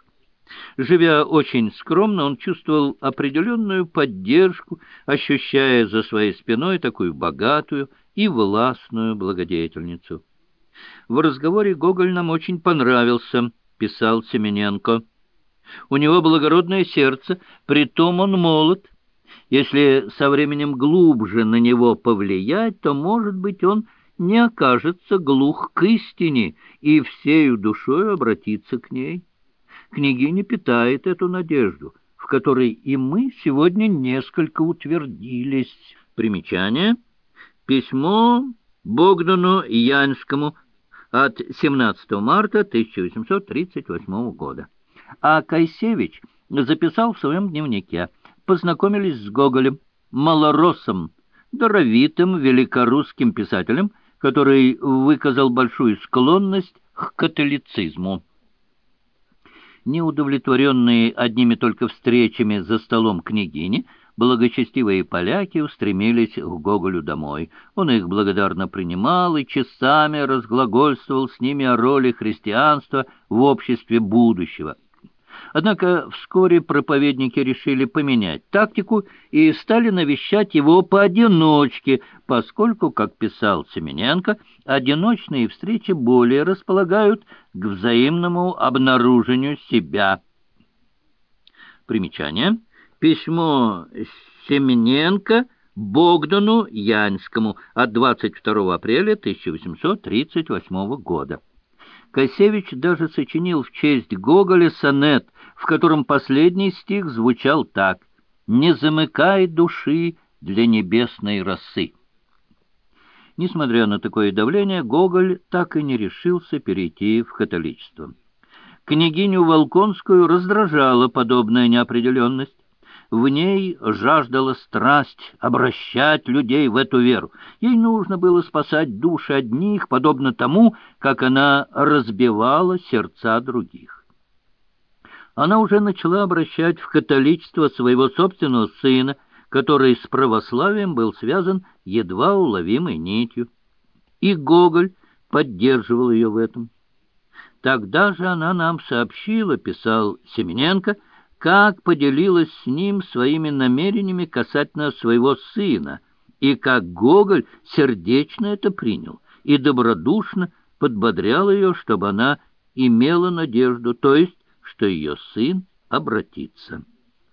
Живя очень скромно, он чувствовал определенную поддержку, ощущая за своей спиной такую богатую и властную благодетельницу. «В разговоре Гоголь нам очень понравился», — писал Семененко. «У него благородное сердце, притом он молод. Если со временем глубже на него повлиять, то, может быть, он не окажется глух к истине и всею душою обратится к ней. Княгиня питает эту надежду, в которой и мы сегодня несколько утвердились». Примечание. Письмо Богдану Янскому от семнадцатого марта тысяча восемьсот тридцать восьмого года. А Кайсевич записал в своем дневнике: познакомились с Гоголем, малороссом, даровитым великорусским писателем, который выказал большую склонность к католицизму. Неудовлетворенные одними только встречами за столом княгини, благочестивые поляки устремились к Гоголю домой. Он их благодарно принимал и часами разглагольствовал с ними о роли христианства в обществе будущего. Однако вскоре проповедники решили поменять тактику и стали навещать его поодиночке, поскольку, как писал Семененко, одиночные встречи более располагают к взаимному обнаружению себя. Примечание. Письмо Семененко Богдану Янскому от двадцать второго апреля тысяча восемьсот тридцать восьмого года. Кайсевич даже сочинил в честь Гоголя сонет, в котором последний стих звучал так: «Не замыкай души для небесной росы». Несмотря на такое давление, Гоголь так и не решился перейти в католичество. Княгиню Волконскую раздражала подобная неопределенность. В ней жаждала страсть обращать людей в эту веру. Ей нужно было спасать души одних, подобно тому, как она разбивала сердца других. Она уже начала обращать в католичество своего собственного сына, который с православием был связан едва уловимой нитью. И Гоголь поддерживал ее в этом. Тогда же она нам сообщила, писал Семененко, как поделилась с ним своими намерениями касательно своего сына, и как Гоголь сердечно это принял и добродушно подбодрял ее, чтобы она имела надежду, то есть, что ее сын обратится.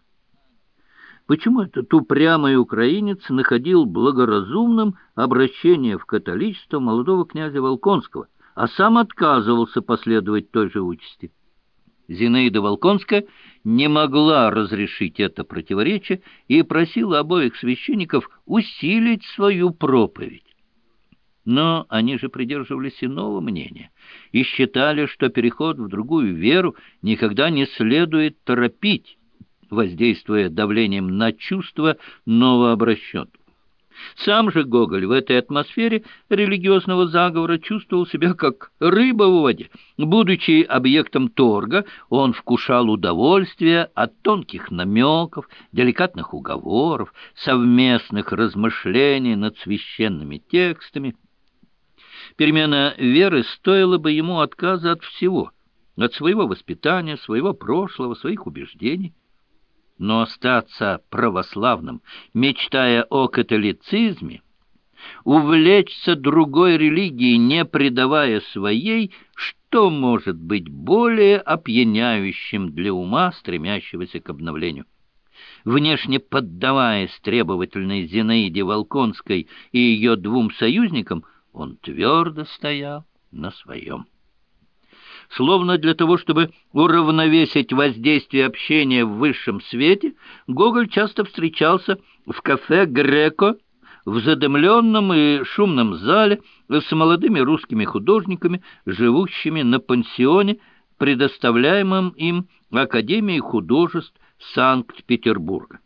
Почему этот упрямый украинец находил благоразумным обращение в католичество молодого князя Волконского, а сам отказывался последовать той же участи? Зинаида Волконская не могла разрешить это противоречие и просила обоих священников усилить свою проповедь. Но они же придерживались иного мнения и считали, что переход в другую веру никогда не следует торопить, воздействуя давлением на чувства новообращенных. Сам же Гоголь в этой атмосфере религиозного заговора чувствовал себя как рыба в воде. Будучи объектом торга, он вкушал удовольствие от тонких намеков, деликатных уговоров, совместных размышлений над священными текстами. Перемена веры стоила бы ему отказа от всего, от своего воспитания, своего прошлого, своих убеждений. Но остаться православным, мечтая о католицизме, увлечься другой религией, не предавая своей, что может быть более опьяняющим для ума, стремящегося к обновлению? Внешне поддаваясь требовательной Зинаиде Волконской и ее двум союзникам, он твердо стоял на своем. Словно для того, чтобы уравновесить воздействие общения в высшем свете, Гоголь часто встречался в кафе «Греко», в задымленном и шумном зале с молодыми русскими художниками, живущими на пансионе, предоставляемом им Академией художеств Санкт-Петербурга.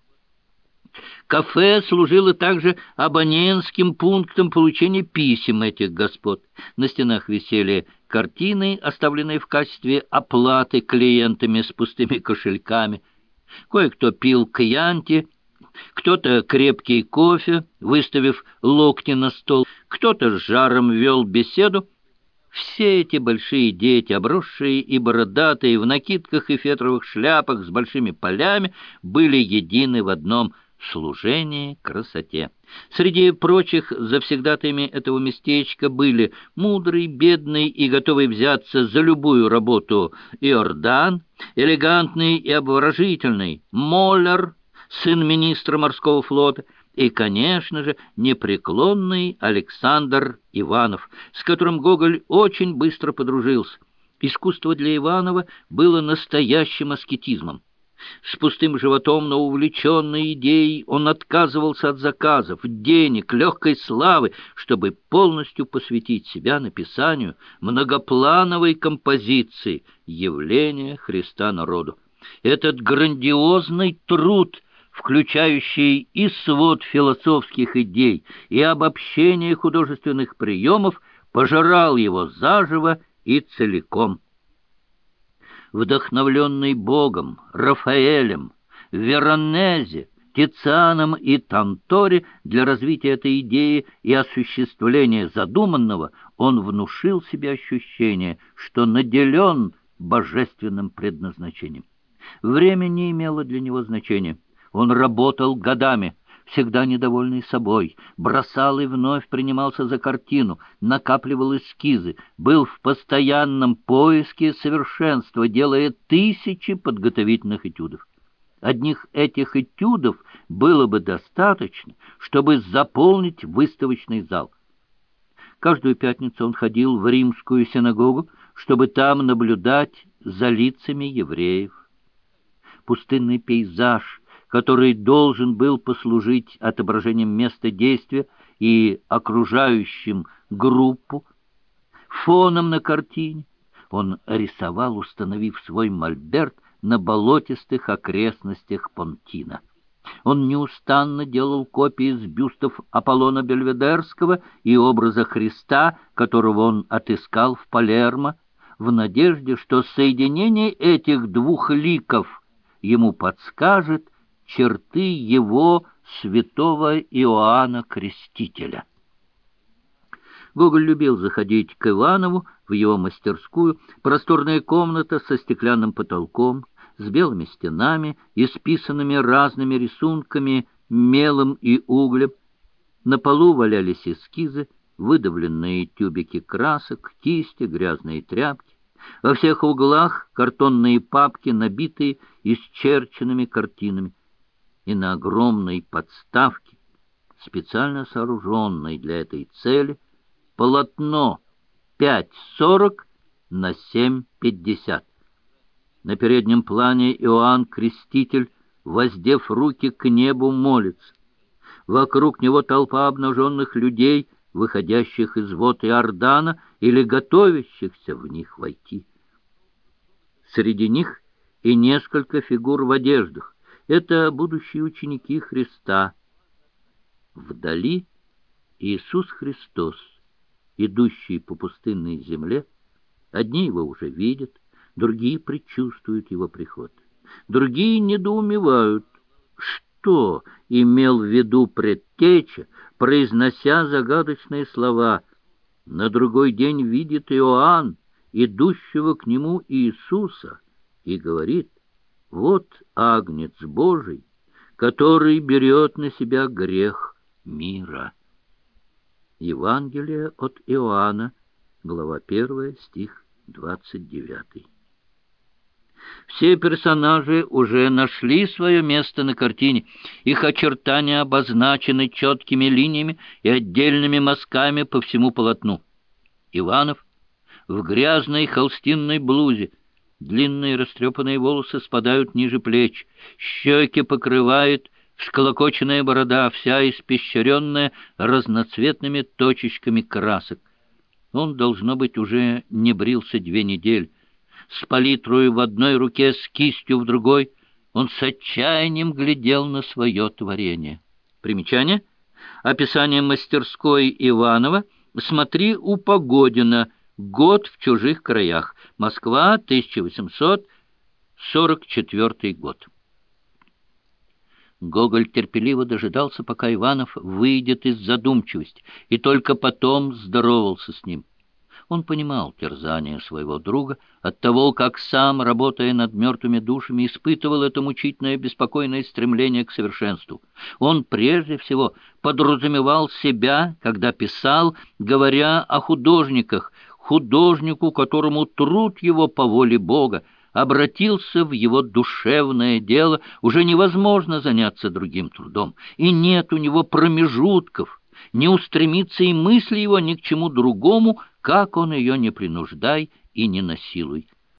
Кафе служило также абонентским пунктом получения писем этих господ. На стенах висели картины, оставленные в качестве оплаты клиентами с пустыми кошельками. Кое-кто пил кьянти, кто-то крепкий кофе, выставив локти на стол, кто-то с жаром вел беседу. Все эти большие дети, обросшие и бородатые, в накидках и фетровых шляпах с большими полями, были едины в одном – служение красоте. Среди прочих завсегдатаями этого местечка были мудрый, бедный и готовый взяться за любую работу Иордан, элегантный и обворожительный Моллер, сын министра морского флота, и, конечно же, непреклонный Александр Иванов, с которым Гоголь очень быстро подружился. Искусство для Иванова было настоящим аскетизмом. С пустым животом, но увлеченный идеей, он отказывался от заказов, денег, легкой славы, чтобы полностью посвятить себя написанию многоплановой композиции «Явление Христа народу». Этот грандиозный труд, включающий и свод философских идей, и обобщение художественных приемов, пожирал его заживо и целиком. Вдохновленный Богом, Рафаэлем, Веронезе, Тицианом и Тантори для развития этой идеи и осуществления задуманного, он внушил себе ощущение, что наделен божественным предназначением. Время не имело для него значения. Он работал годами, всегда недовольный собой, бросал и вновь принимался за картину, накапливал эскизы, был в постоянном поиске совершенства, делая тысячи подготовительных этюдов. Одних этих этюдов было бы достаточно, чтобы заполнить выставочный зал. Каждую пятницу он ходил в римскую синагогу, чтобы там наблюдать за лицами евреев. пустынный пейзаж, который должен был послужить отображением места действия и окружающим группу, фоном на картине. Он рисовал, установив свой мольберт на болотистых окрестностях Понтина. Он неустанно делал копии с бюстов Аполлона Бельведерского и образа Христа, которого он отыскал в Палермо, в надежде, что соединение этих двух ликов ему подскажет черты его святого Иоанна Крестителя. Гоголь любил заходить к Иванову в его мастерскую, просторная комната со стеклянным потолком, с белыми стенами, исписанными разными рисунками, мелом и углем. На полу валялись эскизы, выдавленные тюбики красок, кисти, грязные тряпки. Во всех углах картонные папки, набитые исчерченными картинами. И на огромной подставке, специально сооруженной для этой цели, полотно пять сорок на семь пятьдесят. На переднем плане Иоанн Креститель, воздев руки к небу, молится. Вокруг него толпа обнаженных людей, выходящих из вод Иордана или готовящихся в них войти. Среди них и несколько фигур в одеждах. Это будущие ученики Христа. Вдали Иисус Христос, идущий по пустынной земле. Одни его уже видят, другие предчувствуют его приход. Другие недоумевают, что имел в виду предтеча, произнося загадочные слова. На другой день видит Иоанн, идущего к нему Иисуса, и говорит: «Вот Агнец Божий, который берет на себя грех мира». Евангелие от Иоанна, глава первая, стих двадцать девятый. Все персонажи уже нашли свое место на картине. Их очертания обозначены четкими линиями и отдельными мазками по всему полотну. Иванов в грязной холстинной блузе, длинные растрепанные волосы спадают ниже плеч, щеки покрывает всколокоченная борода, вся испещренная разноцветными точечками красок. Он, должно быть, уже не брился две недели. С палитрой в одной руке, с кистью в другой, он с отчаянием глядел на свое творение. Примечание. Описание мастерской Иванова смотри у Погодина. Год в чужих краях. Москва, тысяча восемьсот сорок четвёртый год. Гоголь терпеливо дожидался, пока Иванов выйдет из задумчивости, и только потом здоровался с ним. Он понимал терзание своего друга от того, как сам, работая над мертвыми душами, испытывал это мучительное беспокойное стремление к совершенству. Он прежде всего подразумевал себя, когда писал, говоря о художниках, художнику, которому труд его по воле Бога обратился в его душевное дело, уже невозможно заняться другим трудом, и нет у него промежутков, не устремится и мысли его ни к чему другому, как он ее не принуждай и не насилуй.